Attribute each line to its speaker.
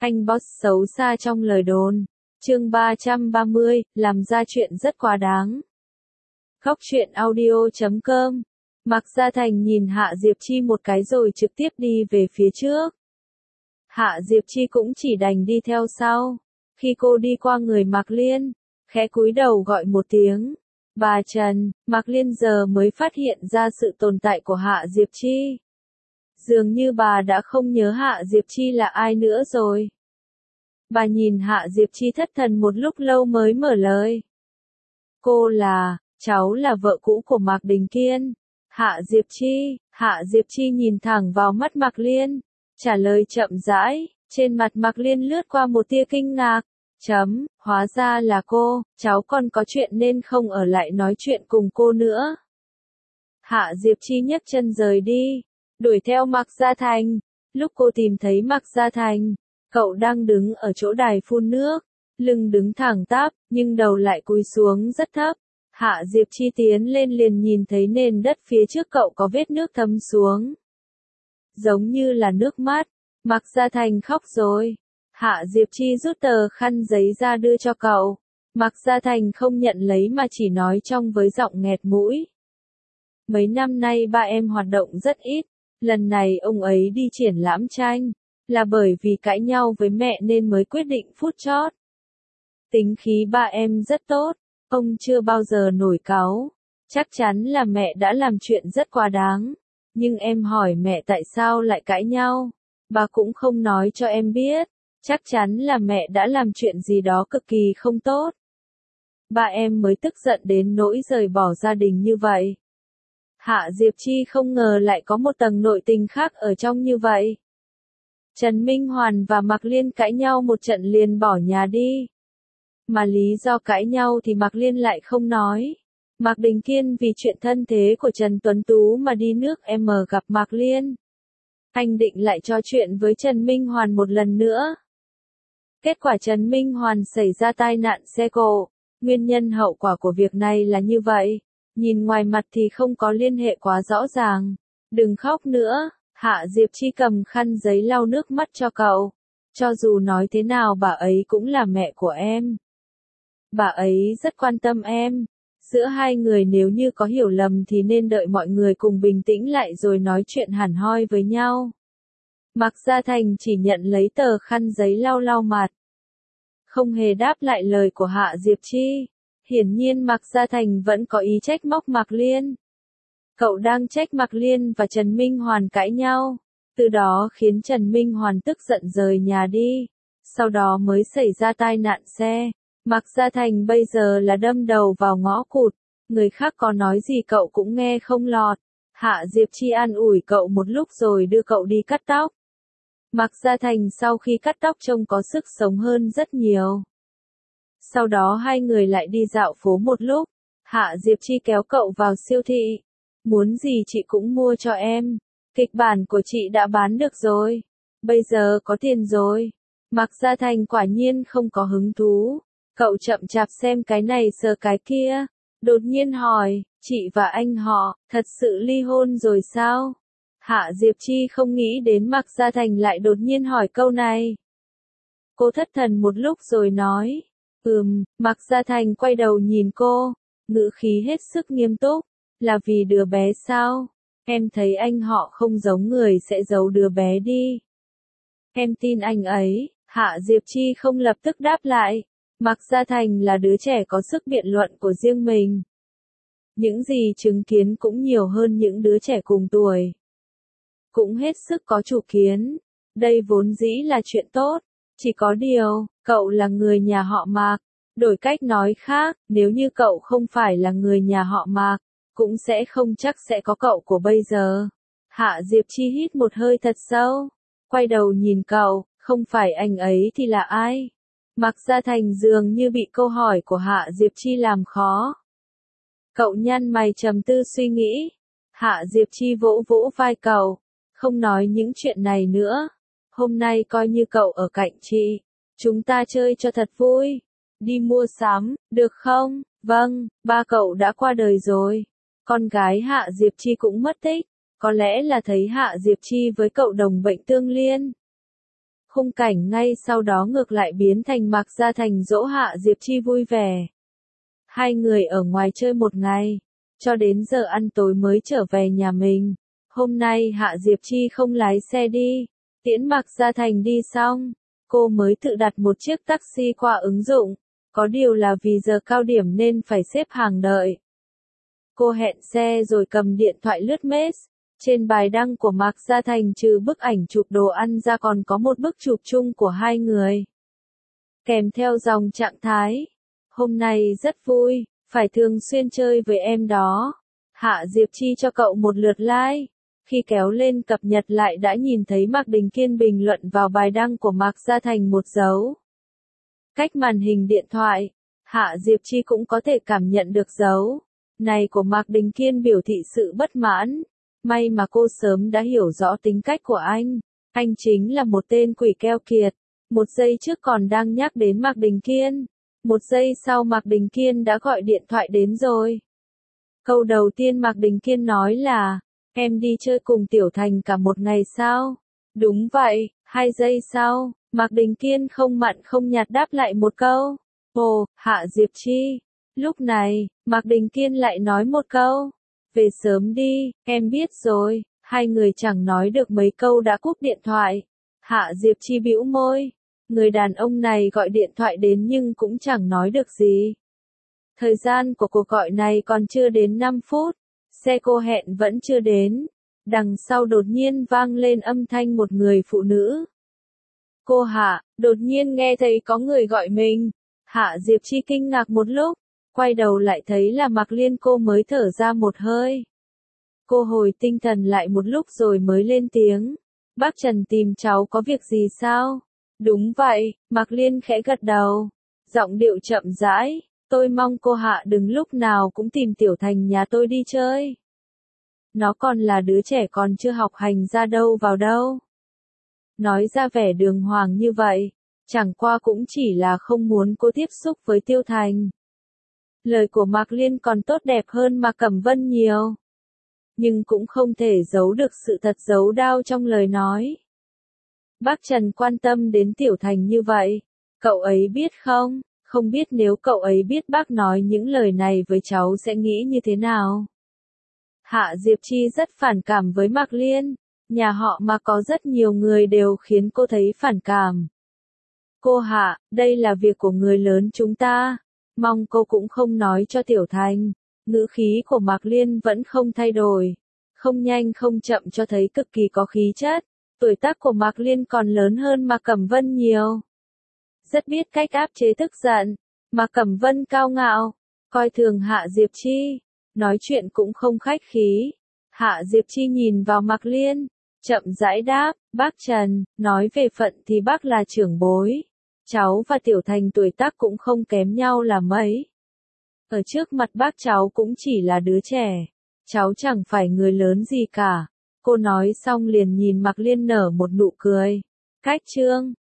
Speaker 1: Anh boss xấu xa trong lời đồn. Chương 330, làm ra chuyện rất quá đáng. Khóc chuyện audio.com. Mạc Gia Thành nhìn Hạ Diệp Chi một cái rồi trực tiếp đi về phía trước. Hạ Diệp Chi cũng chỉ đành đi theo sau. Khi cô đi qua người Mạc Liên, khẽ cúi đầu gọi một tiếng. Bà Trần, Mạc Liên giờ mới phát hiện ra sự tồn tại của Hạ Diệp Chi. Dường như bà đã không nhớ Hạ Diệp Chi là ai nữa rồi. Bà nhìn Hạ Diệp Chi thất thần một lúc lâu mới mở lời. Cháu là vợ cũ của Mạc Đình Kiên. Hạ Diệp Chi nhìn thẳng vào mắt Mạc Liên, trả lời chậm rãi, trên mặt Mạc Liên lướt qua một tia kinh ngạc. Hóa ra là cô, cháu còn có chuyện nên không ở lại nói chuyện cùng cô nữa. Hạ Diệp Chi nhấc chân rời đi, đuổi theo Mạc Gia Thành. Lúc cô tìm thấy Mạc Gia Thành, cậu đang đứng ở chỗ đài phun nước, lưng đứng thẳng tắp, nhưng đầu lại cúi xuống rất thấp. Hạ Diệp Chi tiến lên liền nhìn thấy nền đất phía trước cậu có vết nước thấm xuống. Giống như là nước mắt. Mạc Gia Thành khóc rồi. Hạ Diệp Chi rút tờ khăn giấy ra đưa cho cậu. Mạc Gia Thành không nhận lấy mà chỉ nói trong với giọng nghẹt mũi. Mấy năm nay ba em hoạt động rất ít. Lần này ông ấy đi triển lãm tranh, là bởi vì cãi nhau với mẹ nên mới quyết định phút chót. Tính khí ba em rất tốt. Ông chưa bao giờ nổi cáu. Chắc chắn là mẹ đã làm chuyện rất quá đáng. Nhưng em hỏi mẹ tại sao lại cãi nhau. Bà cũng không nói cho em biết. Chắc chắn là mẹ đã làm chuyện gì đó cực kỳ không tốt. Ba em mới tức giận đến nỗi rời bỏ gia đình như vậy. Hạ Diệp Chi không ngờ lại có một tầng nội tình khác ở trong như vậy. Trần Minh Hoàn và Mạc Liên cãi nhau một trận liền bỏ nhà đi. Mà lý do cãi nhau thì Mạc Liên lại không nói. Mạc Đình Kiên vì chuyện thân thế của Trần Tuấn Tú mà đi nước M gặp Mạc Liên. Anh định lại trò chuyện với Trần Minh Hoàn một lần nữa. Kết quả Trần Minh Hoàn xảy ra tai nạn xe cộ. Nguyên nhân hậu quả của việc này là như vậy. Nhìn ngoài mặt thì không có liên hệ quá rõ ràng. Đừng khóc nữa. Hạ Diệp Chi cầm khăn giấy lau nước mắt cho cậu. Cho dù nói thế nào bà ấy cũng là mẹ của em. Bà ấy rất quan tâm em. Giữa hai người nếu như có hiểu lầm thì nên đợi mọi người cùng bình tĩnh lại rồi nói chuyện hẳn hoi với nhau. Mạc Gia Thành chỉ nhận lấy tờ khăn giấy lau lau mặt. Không hề đáp lại lời của Hạ Diệp Chi. Hiển nhiên Mạc Gia Thành vẫn có ý trách móc Mạc Liên. Cậu đang trách Mạc Liên và Trần Minh Hoàn cãi nhau. Từ đó khiến Trần Minh Hoàn tức giận rời nhà đi. Sau đó mới xảy ra tai nạn xe. Mạc Gia Thành bây giờ là đâm đầu vào ngõ cụt. Người khác có nói gì cậu cũng nghe không lọt. Hạ Diệp Chi an ủi cậu một lúc rồi đưa cậu đi cắt tóc. Mạc Gia Thành sau khi cắt tóc trông có sức sống hơn rất nhiều. Sau đó hai người lại đi dạo phố một lúc. Hạ Diệp Chi kéo cậu vào siêu thị. Muốn gì chị cũng mua cho em. Kịch bản của chị đã bán được rồi. Bây giờ có tiền rồi. Mạc Gia Thành quả nhiên không có hứng thú. Cậu chậm chạp xem cái này sờ cái kia. Đột nhiên hỏi, chị và anh họ, thật sự ly hôn rồi sao? Hạ Diệp Chi không nghĩ đến Mạc Gia Thành lại đột nhiên hỏi câu này. Cô thất thần một lúc rồi nói. Mạc Gia Thành quay đầu nhìn cô. Ngữ khí hết sức nghiêm túc. Là vì đứa bé sao? Em thấy anh họ không giống người sẽ giấu đứa bé đi. Em tin anh ấy. Hạ Diệp Chi không lập tức đáp lại. Mạc Gia Thành là đứa trẻ có sức biện luận của riêng mình. Những gì chứng kiến cũng nhiều hơn những đứa trẻ cùng tuổi. Cũng hết sức có chủ kiến. Đây vốn dĩ là chuyện tốt. Chỉ có điều, cậu là người nhà họ Mạc. Đổi cách nói khác, nếu như cậu không phải là người nhà họ Mạc, cũng sẽ không chắc sẽ có cậu của bây giờ. Hạ Diệp Chi hít một hơi thật sâu. Quay đầu nhìn cậu, không phải anh ấy thì là ai? Mạc Gia Thành dường như bị câu hỏi của Hạ Diệp Chi làm khó. Cậu nhăn mày trầm tư suy nghĩ. Hạ Diệp Chi vỗ vỗ vai cậu. Không nói những chuyện này nữa. Hôm nay coi như cậu ở cạnh chị. Chúng ta chơi cho thật vui. Đi mua sắm, được không? Vâng, ba cậu đã qua đời rồi. Con gái Hạ Diệp Chi cũng mất tích. Có lẽ là thấy Hạ Diệp Chi với cậu đồng bệnh tương liên. Khung cảnh ngay sau đó ngược lại biến thành Mạc Gia Thành dỗ Hạ Diệp Chi vui vẻ. Hai người ở ngoài chơi một ngày, cho đến giờ ăn tối mới trở về nhà mình. Hôm nay Hạ Diệp Chi không lái xe đi, tiễn Mạc Gia Thành đi xong, cô mới tự đặt một chiếc taxi qua ứng dụng, có điều là vì giờ cao điểm nên phải xếp hàng đợi. Cô hẹn xe rồi cầm điện thoại lướt Maps. Trên bài đăng của Mạc Gia Thành trừ bức ảnh chụp đồ ăn ra còn có một bức chụp chung của hai người. Kèm theo dòng trạng thái. Hôm nay rất vui, phải thường xuyên chơi với em đó. Hạ Diệp Chi cho cậu một lượt like. Khi kéo lên cập nhật lại đã nhìn thấy Mạc Đình Kiên bình luận vào bài đăng của Mạc Gia Thành một dấu. Cách màn hình điện thoại, Hạ Diệp Chi cũng có thể cảm nhận được dấu này của Mạc Đình Kiên biểu thị sự bất mãn. May mà cô sớm đã hiểu rõ tính cách của anh chính là một tên quỷ keo kiệt. Một giây trước còn đang nhắc đến Mạc Đình Kiên, một giây sau Mạc Đình Kiên đã gọi điện thoại đến rồi. Câu đầu tiên Mạc Đình Kiên nói là, em đi chơi cùng Tiểu Thành cả một ngày sao? Đúng vậy, 2 giây sau, Mạc Đình Kiên không mặn không nhạt đáp lại một câu. Ồ, Hạ Diệp Chi. Lúc này, Mạc Đình Kiên lại nói một câu. Về sớm đi, em biết rồi. Hai người chẳng nói được mấy câu đã cúp điện thoại. Hạ Diệp Chi bĩu môi. Người đàn ông này gọi điện thoại đến nhưng cũng chẳng nói được gì. Thời gian của cuộc gọi này còn chưa đến 5 phút. Xe cô hẹn vẫn chưa đến. Đằng sau đột nhiên vang lên âm thanh một người phụ nữ. Cô Hạ, đột nhiên nghe thấy có người gọi mình. Hạ Diệp Chi kinh ngạc một lúc. Quay đầu lại thấy là Mạc Liên, cô mới thở ra một hơi. Cô hồi tinh thần lại một lúc rồi mới lên tiếng. Bác Trần tìm cháu có việc gì sao? Đúng vậy, Mạc Liên khẽ gật đầu. Giọng điệu chậm rãi. Tôi mong cô Hạ đừng lúc nào cũng tìm Tiểu Thành nhà tôi đi chơi. Nó còn là đứa trẻ còn chưa học hành ra đâu vào đâu. Nói ra vẻ đường hoàng như vậy, chẳng qua cũng chỉ là không muốn cô tiếp xúc với Tiêu Thành. Lời của Mạc Liên còn tốt đẹp hơn Mạc Cẩm Vân nhiều. Nhưng cũng không thể giấu được sự thật giấu đau trong lời nói. Bác Trần quan tâm đến Tiểu Thành như vậy. Cậu ấy biết không? Không biết nếu cậu ấy biết bác nói những lời này với cháu sẽ nghĩ như thế nào? Hạ Diệp Chi rất phản cảm với Mạc Liên. Nhà họ mà có rất nhiều người đều khiến cô thấy phản cảm. Cô Hạ, đây là việc của người lớn chúng ta. Mong cô cũng không nói cho Tiểu Thành. Ngữ khí của Mạc Liên vẫn không thay đổi. Không nhanh không chậm cho thấy cực kỳ có khí chất. Tuổi tác của Mạc Liên còn lớn hơn Mạc Cẩm Vân nhiều. Rất biết cách áp chế tức giận. Mạc Cẩm Vân cao ngạo, coi thường Hạ Diệp Chi. Nói chuyện cũng không khách khí. Hạ Diệp Chi nhìn vào Mạc Liên, chậm rãi đáp, bác Trần, nói về phận thì bác là trưởng bối. Cháu và Tiểu Thành tuổi tác cũng không kém nhau là mấy. Ở trước mặt bác cháu cũng chỉ là đứa trẻ. Cháu chẳng phải người lớn gì cả. Cô nói xong liền nhìn Mạc Liên nở một nụ cười. Cách chương